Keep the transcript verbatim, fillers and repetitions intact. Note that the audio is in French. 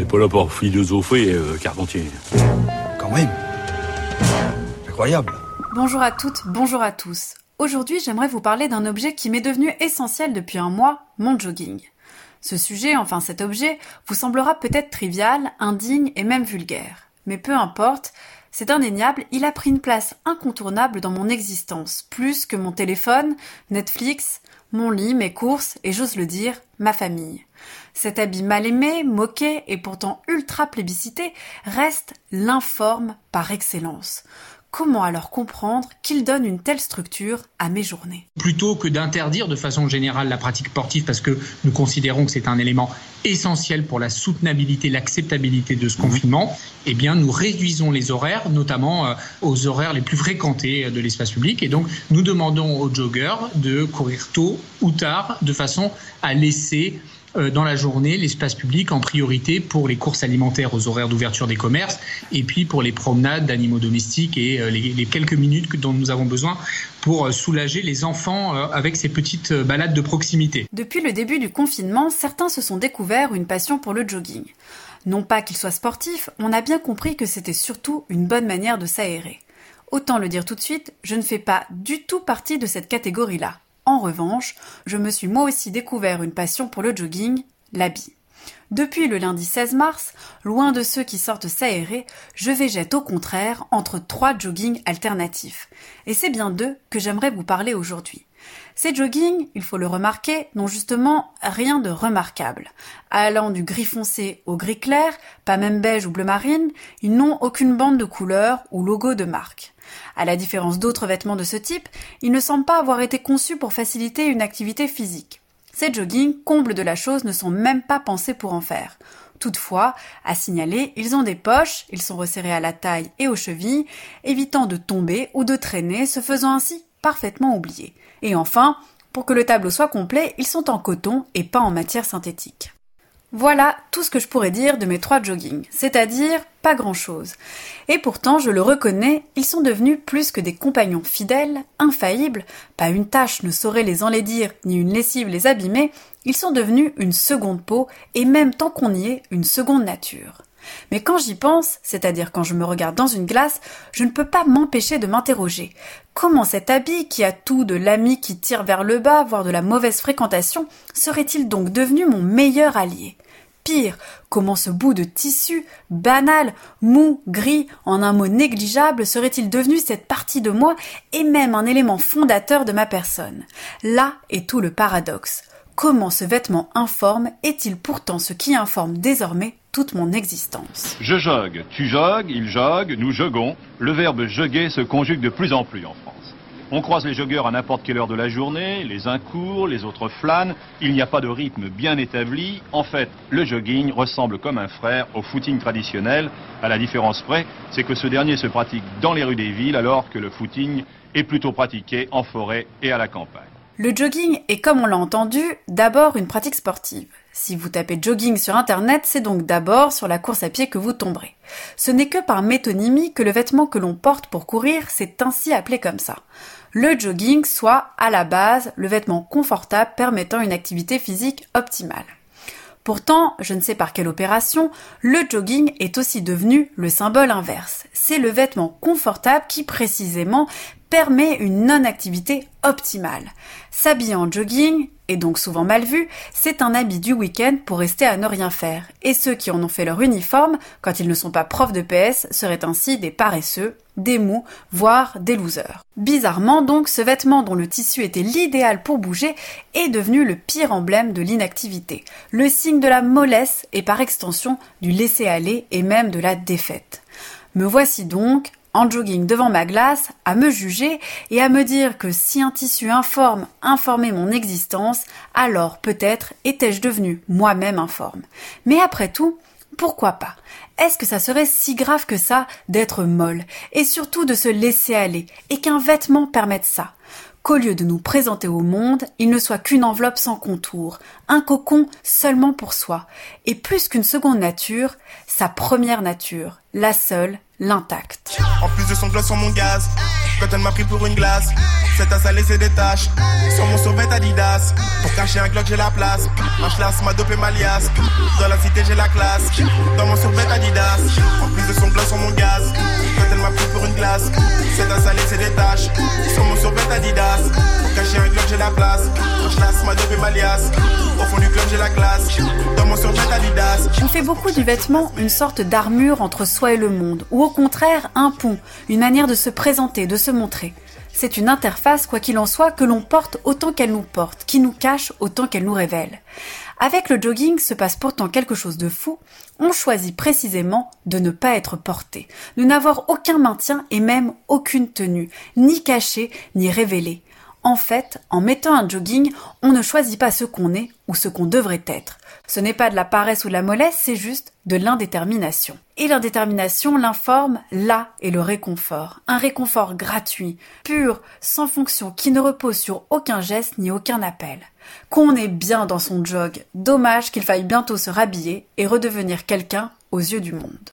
n'est pas là pour philosopher, euh, Carpentier. Quand même. Incroyable. Bonjour à toutes, bonjour à tous. Aujourd'hui, j'aimerais vous parler d'un objet qui m'est devenu essentiel depuis un mois, mon jogging. Ce sujet, enfin cet objet, vous semblera peut-être trivial, indigne et même vulgaire. Mais peu importe, c'est indéniable, il a pris une place incontournable dans mon existence, plus que mon téléphone, Netflix, mon lit, mes courses et j'ose le dire, ma famille. Cet habit mal aimé, moqué et pourtant ultra plébiscité reste l'informe par excellence. Comment alors comprendre qu'il donne une telle structure à mes journées ? Plutôt que d'interdire de façon générale la pratique sportive parce que nous considérons que c'est un élément essentiel pour la soutenabilité, l'acceptabilité de ce confinement, eh bien nous réduisons les horaires, notamment euh, aux horaires les plus fréquentés de l'espace public. Et donc nous demandons aux joggeurs de courir tôt ou tard de façon à laisser dans la journée l'espace public en priorité pour les courses alimentaires aux horaires d'ouverture des commerces et puis pour les promenades d'animaux domestiques et les, les quelques minutes dont nous avons besoin pour soulager les enfants avec ces petites balades de proximité. Depuis le début du confinement, certains se sont découverts une passion pour le jogging. Non pas qu'il soit sportif, on a bien compris que c'était surtout une bonne manière de s'aérer. Autant le dire tout de suite, je ne fais pas du tout partie de cette catégorie-là. En revanche, je me suis moi aussi découvert une passion pour le jogging, l'habit. Depuis le lundi seize mars, loin de ceux qui sortent s'aérer, je végète au contraire entre trois joggings alternatifs. Et c'est bien d'eux que j'aimerais vous parler aujourd'hui. Ces joggings, il faut le remarquer, n'ont justement rien de remarquable. Allant du gris foncé au gris clair, pas même beige ou bleu marine, ils n'ont aucune bande de couleur ou logo de marque. À la différence d'autres vêtements de ce type, ils ne semblent pas avoir été conçus pour faciliter une activité physique. Ces joggings, comble de la chose, ne sont même pas pensés pour en faire. Toutefois, à signaler, ils ont des poches, ils sont resserrés à la taille et aux chevilles, évitant de tomber ou de traîner, se faisant ainsi parfaitement oublier. Et enfin, pour que le tableau soit complet, ils sont en coton et pas en matière synthétique. Voilà tout ce que je pourrais dire de mes trois joggings, c'est-à-dire pas grand-chose. Et pourtant, je le reconnais, ils sont devenus plus que des compagnons fidèles, infaillibles, pas une tache ne saurait les enlaidir, ni une lessive les abîmer, ils sont devenus une seconde peau, et même tant qu'on y est, une seconde nature. Mais quand j'y pense, c'est-à-dire quand je me regarde dans une glace, je ne peux pas m'empêcher de m'interroger. Comment cet habit, qui a tout de l'ami qui tire vers le bas, voire de la mauvaise fréquentation, serait-il donc devenu mon meilleur allié ? Pire, comment ce bout de tissu, banal, mou, gris, en un mot négligeable, serait-il devenu cette partie de moi et même un élément fondateur de ma personne ? Là est tout le paradoxe. Comment ce vêtement informe est-il pourtant ce qui informe désormais toute mon existence ? Je jogue, tu jogues, il jogue, nous joguons. Le verbe joguer se conjugue de plus en plus en France. On croise les joggeurs à n'importe quelle heure de la journée, les uns courent, les autres flânent, il n'y a pas de rythme bien établi. En fait, le jogging ressemble comme un frère au footing traditionnel, à la différence près, c'est que ce dernier se pratique dans les rues des villes alors que le footing est plutôt pratiqué en forêt et à la campagne. Le jogging est, comme on l'a entendu, d'abord une pratique sportive. Si vous tapez jogging sur internet, c'est donc d'abord sur la course à pied que vous tomberez. Ce n'est que par métonymie que le vêtement que l'on porte pour courir s'est ainsi appelé comme ça. Le jogging soit, à la base, le vêtement confortable permettant une activité physique optimale. Pourtant, je ne sais par quelle opération, le jogging est aussi devenu le symbole inverse. C'est le vêtement confortable qui, précisément, permet une non-activité optimale. S'habiller en jogging, et donc souvent mal vu, c'est un habit du week-end pour rester à ne rien faire. Et ceux qui en ont fait leur uniforme, quand ils ne sont pas profs de P S, seraient ainsi des paresseux, des mous, voire des losers. Bizarrement donc, ce vêtement dont le tissu était l'idéal pour bouger est devenu le pire emblème de l'inactivité, le signe de la mollesse et par extension du laisser-aller et même de la défaite. Me voici donc, en jogging devant ma glace, à me juger et à me dire que si un tissu informe informait mon existence, alors peut-être étais-je devenue moi-même informe. Mais après tout, pourquoi pas ? Est-ce que ça serait si grave que ça d'être molle et surtout de se laisser aller et qu'un vêtement permette ça ? Qu'au lieu de nous présenter au monde, il ne soit qu'une enveloppe sans contour, un cocon seulement pour soi, et plus qu'une seconde nature, sa première nature, la seule, l'intacte. En plus de son gloss sur mon gaz, quand elle m'a pris pour une glace. C'est tasse a laissé des taches sur mon survêt Adidas. Pour cacher un Glock j'ai la place. Un schlass m'a dopé ma liasse. Dans la cité j'ai la classe. Dans mon survêt Adidas. En plus de son gloss sur mon gaz. Quand elle m'a pris pour une glace. C'est tasse a laissé des taches sur mon survêt Adidas. Pour cacher un Glock j'ai la place. Un schlass m'a dopé ma liasse. Au fond du club j'ai la classe. Dans mon survêt Adidas. On fait beaucoup du vêtement une sorte d'armure entre soi et le monde, ou au contraire un pont, une manière de se présenter, de se montrer. C'est une interface, quoi qu'il en soit, que l'on porte autant qu'elle nous porte, qui nous cache autant qu'elle nous révèle. Avec le jogging se passe pourtant quelque chose de fou, on choisit précisément de ne pas être porté, de n'avoir aucun maintien et même aucune tenue, ni cachée, ni révélée. En fait, en mettant un jogging, on ne choisit pas ce qu'on est ou ce qu'on devrait être. Ce n'est pas de la paresse ou de la mollesse, c'est juste de l'indétermination. Et l'indétermination, l'informe, là est le réconfort. Un réconfort gratuit, pur, sans fonction, qui ne repose sur aucun geste ni aucun appel. Qu'on est bien dans son jog, dommage qu'il faille bientôt se rhabiller et redevenir quelqu'un aux yeux du monde.